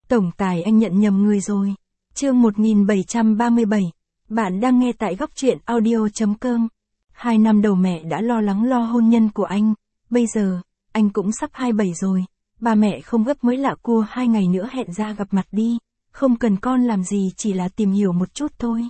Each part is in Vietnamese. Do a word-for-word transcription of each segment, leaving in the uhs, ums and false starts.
Tổng tài anh nhận nhầm người rồi. Chương một nghìn bảy trăm ba mươi bảy. Bạn đang nghe tại góc truyện audio.com. Hai năm đầu mẹ đã lo lắng lo hôn nhân của anh. Bây giờ, anh cũng sắp hai mươi bảy rồi. Ba mẹ không gấp mới lạ cua hai ngày nữa hẹn ra gặp mặt đi. Không cần con làm gì, chỉ là tìm hiểu một chút thôi.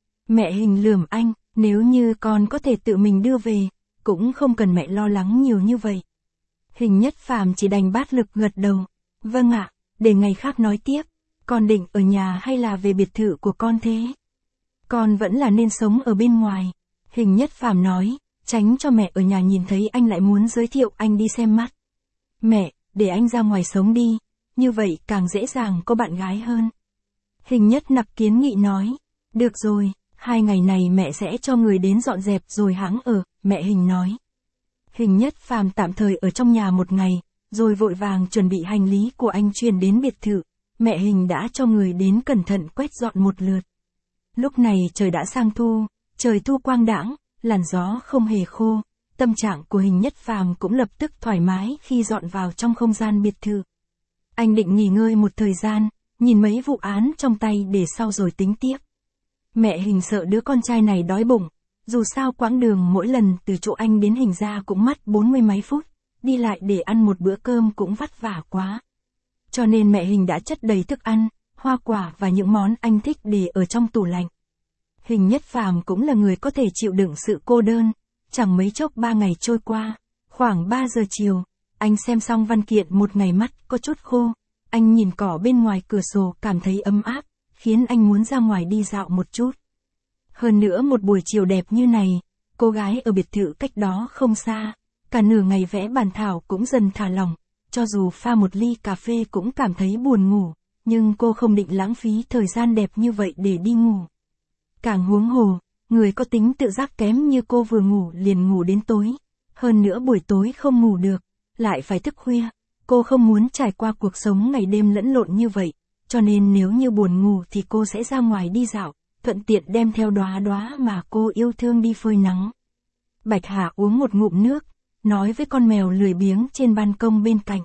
Mẹ Hình lườm anh, nếu như con có thể tự mình đưa về, cũng không cần mẹ lo lắng nhiều như vậy. Hình Nhất Phàm chỉ đành bát lực gật đầu. Vâng ạ, để ngày khác nói tiếp. Con định ở nhà hay là về biệt thự của con thế? Con vẫn là nên sống ở bên ngoài. Hình Nhất Phàm nói, tránh cho mẹ ở nhà nhìn thấy anh lại muốn giới thiệu anh đi xem mắt. Mẹ, để anh ra ngoài sống đi, như vậy càng dễ dàng có bạn gái hơn. Hình Nhất Nặc kiến nghị nói, được rồi, hai ngày này mẹ sẽ cho người đến dọn dẹp rồi hãng ở, mẹ Hình nói. Hình Nhất Phàm tạm thời ở trong nhà một ngày, rồi vội vàng chuẩn bị hành lý của anh chuyển đến biệt thự. Mẹ Hình đã cho người đến cẩn thận quét dọn một lượt. Lúc này trời đã sang thu, trời thu quang đãng, làn gió không hề khô. Tâm trạng của Hình Nhất Phàm cũng lập tức thoải mái khi dọn vào trong không gian biệt thự. Anh định nghỉ ngơi một thời gian, nhìn mấy vụ án trong tay để sau rồi tính tiếp. Mẹ Hình sợ đứa con trai này đói bụng, dù sao quãng đường mỗi lần từ chỗ anh đến Hình ra cũng mất bốn mươi mấy phút, đi lại để ăn một bữa cơm cũng vất vả quá. Cho nên mẹ Hình đã chất đầy thức ăn, hoa quả và những món anh thích để ở trong tủ lạnh. Hình Nhất Phàm cũng là người có thể chịu đựng sự cô đơn, chẳng mấy chốc ba ngày trôi qua, khoảng ba giờ chiều, anh xem xong văn kiện một ngày mắt có chút khô, anh nhìn cỏ bên ngoài cửa sổ cảm thấy ấm áp, khiến anh muốn ra ngoài đi dạo một chút. Hơn nữa một buổi chiều đẹp như này, cô gái ở biệt thự cách đó không xa, cả nửa ngày vẽ bàn thảo cũng dần thả lỏng, cho dù pha một ly cà phê cũng cảm thấy buồn ngủ, nhưng cô không định lãng phí thời gian đẹp như vậy để đi ngủ. Càng huống hồ, người có tính tự giác kém như cô vừa ngủ liền ngủ đến tối, hơn nữa buổi tối không ngủ được, lại phải thức khuya, cô không muốn trải qua cuộc sống ngày đêm lẫn lộn như vậy, cho nên nếu như buồn ngủ thì cô sẽ ra ngoài đi dạo, thuận tiện đem theo đóa đóa mà cô yêu thương đi phơi nắng. Bạch Hà uống một ngụm nước, nói với con mèo lười biếng trên ban công bên cạnh.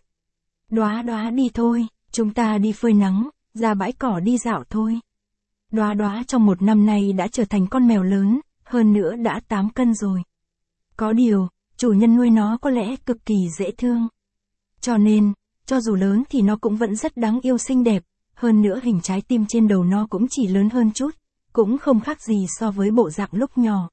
Đóa đóa đi thôi, chúng ta đi phơi nắng, ra bãi cỏ đi dạo thôi. Đóa đóa trong một năm nay đã trở thành con mèo lớn, hơn nữa đã tám cân rồi. Có điều, chủ nhân nuôi nó có lẽ cực kỳ dễ thương. Cho nên, cho dù lớn thì nó cũng vẫn rất đáng yêu xinh đẹp, hơn nữa hình trái tim trên đầu nó cũng chỉ lớn hơn chút, cũng không khác gì so với bộ dạng lúc nhỏ.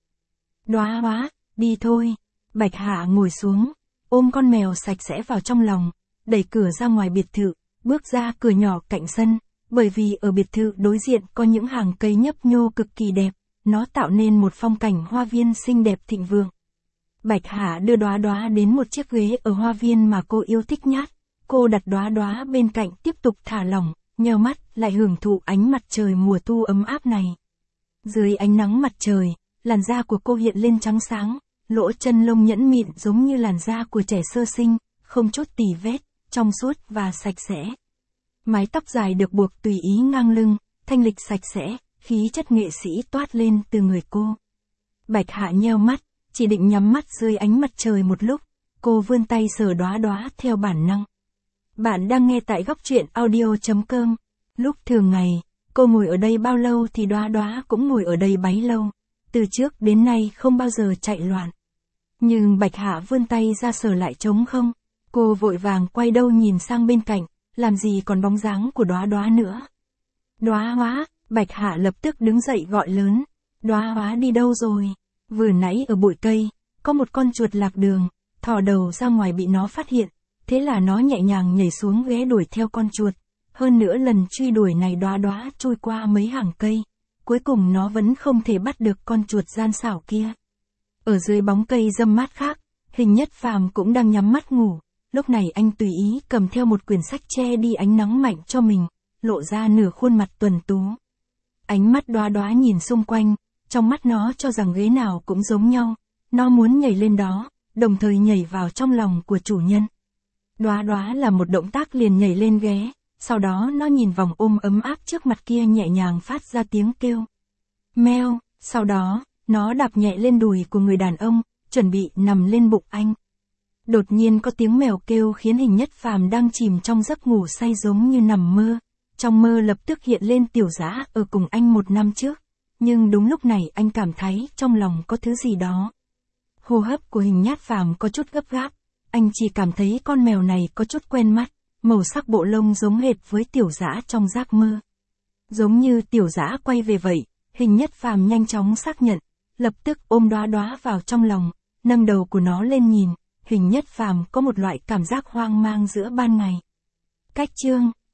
Đóa đóa, đi thôi. Bạch Hạ ngồi xuống, ôm con mèo sạch sẽ vào trong lòng, đẩy cửa ra ngoài biệt thự, bước ra cửa nhỏ cạnh sân, bởi vì ở biệt thự đối diện có những hàng cây nhấp nhô cực kỳ đẹp, nó tạo nên một phong cảnh hoa viên xinh đẹp thịnh vượng. Bạch Hạ đưa Đóa Đóa đến một chiếc ghế ở hoa viên mà cô yêu thích nhất, cô đặt Đóa Đóa bên cạnh tiếp tục thả lỏng, nheo mắt lại hưởng thụ ánh mặt trời mùa thu ấm áp này. Dưới ánh nắng mặt trời, làn da của cô hiện lên trắng sáng, lỗ chân lông nhẵn mịn giống như làn da của trẻ sơ sinh, không chút tì vết, trong suốt và sạch sẽ. Mái tóc dài được buộc tùy ý ngang lưng, thanh lịch sạch sẽ, khí chất nghệ sĩ toát lên từ người cô. Bạch Hạ nheo mắt, chỉ định nhắm mắt dưới ánh mặt trời một lúc, cô vươn tay sờ Đóa Đóa theo bản năng. Bạn đang nghe tại góc truyện audio.com. Lúc thường ngày, cô ngồi ở đây bao lâu thì Đóa Đóa cũng ngồi ở đây bấy lâu, từ trước đến nay không bao giờ chạy loạn. Nhưng Bạch Hạ vươn tay ra sờ lại trống không, cô vội vàng quay đầu nhìn sang bên cạnh, làm gì còn bóng dáng của Đóa Đóa nữa. Đóa Đóa, Bạch Hạ lập tức đứng dậy gọi lớn, Đóa Đóa đi đâu rồi? Vừa nãy ở bụi cây, có một con chuột lạc đường, thò đầu ra ngoài bị nó phát hiện, thế là nó nhẹ nhàng nhảy xuống ghé đuổi theo con chuột. Hơn nữa lần truy đuổi này Đóa Đóa trôi qua mấy hàng cây, cuối cùng nó vẫn không thể bắt được con chuột gian xảo kia. Ở dưới bóng cây râm mát khác, Hình Nhất Phàm cũng đang nhắm mắt ngủ, lúc này anh tùy ý cầm theo một quyển sách che đi ánh nắng mạnh cho mình, lộ ra nửa khuôn mặt tuần tú. Ánh mắt Đóa Đóa nhìn xung quanh, trong mắt nó cho rằng ghế nào cũng giống nhau, nó muốn nhảy lên đó, đồng thời nhảy vào trong lòng của chủ nhân. Đóa Đóa là một động tác liền nhảy lên ghế, sau đó nó nhìn vòng ôm ấm áp trước mặt kia nhẹ nhàng phát ra tiếng kêu. Meo, sau đó, nó đạp nhẹ lên đùi của người đàn ông, chuẩn bị nằm lên bụng anh. Đột nhiên có tiếng mèo kêu khiến Hình Nhất Phàm đang chìm trong giấc ngủ say giống như nằm mơ, Trong mơ lập tức hiện lên Tiểu Dã ở cùng anh một năm trước. Nhưng đúng lúc này anh cảm thấy trong lòng có thứ gì đó. Hô hấp của Hình Nhát Phàm có chút gấp gáp. Anh chỉ cảm thấy con mèo này có chút quen mắt. Màu sắc bộ lông giống hệt với Tiểu Dã trong giấc mơ. Giống như Tiểu Dã quay về vậy, Hình Nhất Phàm nhanh chóng xác nhận. Lập tức ôm Đóa Đóa vào trong lòng, nâng đầu của nó lên nhìn. Hình Nhất Phàm có một loại cảm giác hoang mang giữa ban ngày. Cách chương